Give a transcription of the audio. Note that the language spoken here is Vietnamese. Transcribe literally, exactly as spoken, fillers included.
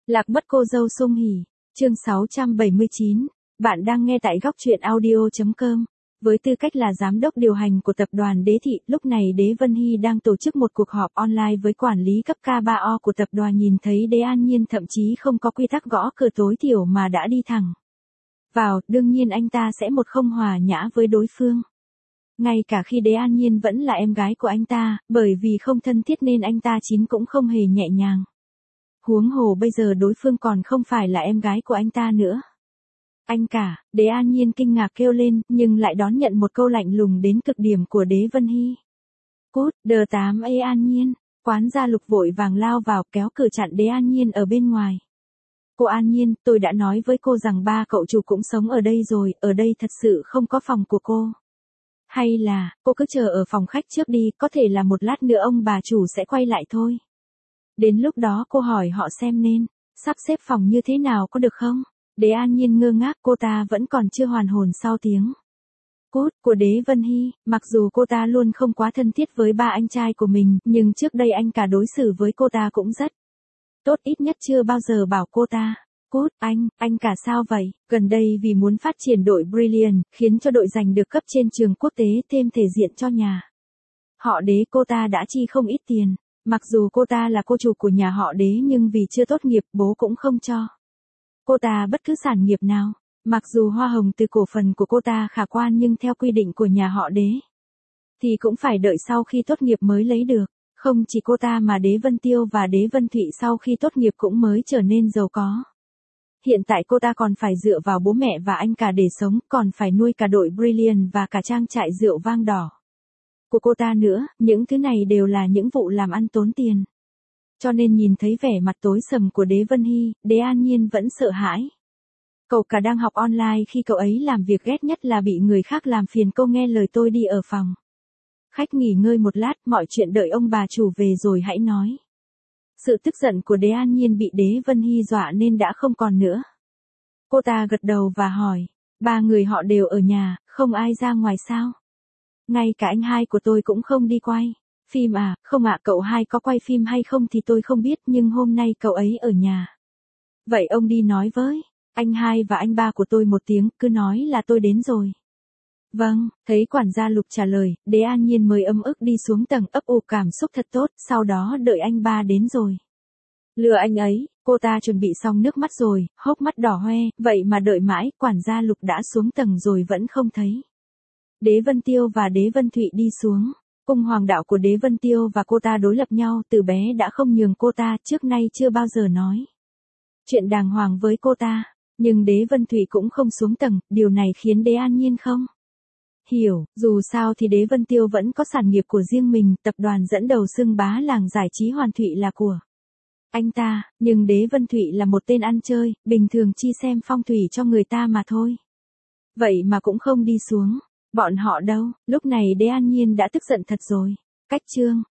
Lạc mất cô dâu Sung Hỉ, chương sáu trăm bảy mươi chín, bạn đang nghe tại góc truyện audio chấm com. Với tư cách là giám đốc điều hành của tập đoàn Đế Thị, lúc này Đế Vân Hy đang tổ chức một cuộc họp online với quản lý cấp K ba O của tập đoàn. Nhìn thấy Đế An Nhiên thậm chí không có quy tắc gõ cửa tối thiểu mà đã đi thẳng vào, đương nhiên anh ta sẽ một không hòa nhã với đối phương. Ngay cả khi Đế An Nhiên vẫn là em gái của anh ta, bởi vì không thân thiết nên anh ta chín cũng không hề nhẹ nhàng. Huống hồ bây giờ đối phương còn không phải là em gái của anh ta nữa. Anh cả, Đế An Nhiên kinh ngạc kêu lên, nhưng lại đón nhận một câu lạnh lùng đến cực điểm của Đế Vân Hy. Cút, đờ tám ê An Nhiên, quán gia Lục vội vàng lao vào kéo cửa chặn Đế An Nhiên ở bên ngoài. Cô An Nhiên, tôi đã nói với cô rằng ba cậu chủ cũng sống ở đây rồi, ở đây thật sự không có phòng của cô. Hay là, cô cứ chờ ở phòng khách trước đi, có thể là một lát nữa ông bà chủ sẽ quay lại thôi. Đến lúc đó cô hỏi họ xem nên sắp xếp phòng như thế nào có được không? Đế An Nhiên ngơ ngác, cô ta vẫn còn chưa hoàn hồn sau tiếng cút của Đế Vân Hy. Mặc dù cô ta luôn không quá thân thiết với ba anh trai của mình, nhưng trước đây anh cả đối xử với cô ta cũng rất tốt, ít nhất chưa bao giờ bảo cô ta cút. Anh, anh cả sao vậy? Gần đây vì muốn phát triển đội Brilliant, khiến cho đội giành được cấp trên trường quốc tế thêm thể diện cho nhà họ Đế, cô ta đã chi không ít tiền. Mặc dù cô ta là cô chủ của nhà họ Đế nhưng vì chưa tốt nghiệp bố cũng không cho cô ta bất cứ sản nghiệp nào. Mặc dù hoa hồng từ cổ phần của cô ta khả quan nhưng theo quy định của nhà họ Đế thì cũng phải đợi sau khi tốt nghiệp mới lấy được. Không chỉ cô ta mà Đế Vân Tiêu và Đế Vân Thụy sau khi tốt nghiệp cũng mới trở nên giàu có. Hiện tại cô ta còn phải dựa vào bố mẹ và anh cả để sống, còn phải nuôi cả đội Brilliant và cả trang trại rượu vang đỏ của cô ta nữa. Những thứ này đều là những vụ làm ăn tốn tiền. Cho nên nhìn thấy vẻ mặt tối sầm của Đế Vân Hy, Đế An Nhiên vẫn sợ hãi. Cậu cả đang học online, khi cậu ấy làm việc ghét nhất là bị người khác làm phiền. Cô nghe lời tôi đi ở phòng khách nghỉ ngơi một lát, mọi chuyện đợi ông bà chủ về rồi hãy nói. Sự tức giận của Đế An Nhiên bị Đế Vân Hy dọa nên đã không còn nữa. Cô ta gật đầu và hỏi, ba người họ đều ở nhà, không ai ra ngoài sao? Ngay cả anh hai của tôi cũng không đi quay phim à? Không ạ, cậu hai có quay phim hay không thì tôi không biết, nhưng hôm nay cậu ấy ở nhà. Vậy ông đi nói với anh hai và anh ba của tôi một tiếng, cứ nói là tôi đến rồi. Vâng, thấy quản gia Lục trả lời, Đế An Nhiên mới ấm ức đi xuống tầng, ấp ủ cảm xúc thật tốt, sau đó đợi anh ba đến rồi lừa anh ấy. Cô ta chuẩn bị xong nước mắt rồi, hốc mắt đỏ hoe, vậy mà đợi mãi, quản gia Lục đã xuống tầng rồi vẫn không thấy Đế Vân Tiêu và Đế Vân Thụy đi xuống. Cung hoàng đạo của Đế Vân Tiêu và cô ta đối lập nhau, từ bé đã không nhường cô ta, trước nay chưa bao giờ nói chuyện đàng hoàng với cô ta. Nhưng Đế Vân Thụy cũng không xuống tầng, điều này khiến Đế An Nhiên không hiểu. Dù sao thì Đế Vân Tiêu vẫn có sản nghiệp của riêng mình, tập đoàn dẫn đầu xưng bá làng giải trí Hoàn Thụy là của anh ta, nhưng Đế Vân Thụy là một tên ăn chơi, bình thường chi xem phong thủy cho người ta mà thôi. Vậy mà cũng không đi xuống. Bọn họ đâu? Lúc này Đế An Nhiên đã tức giận thật rồi. Cách chương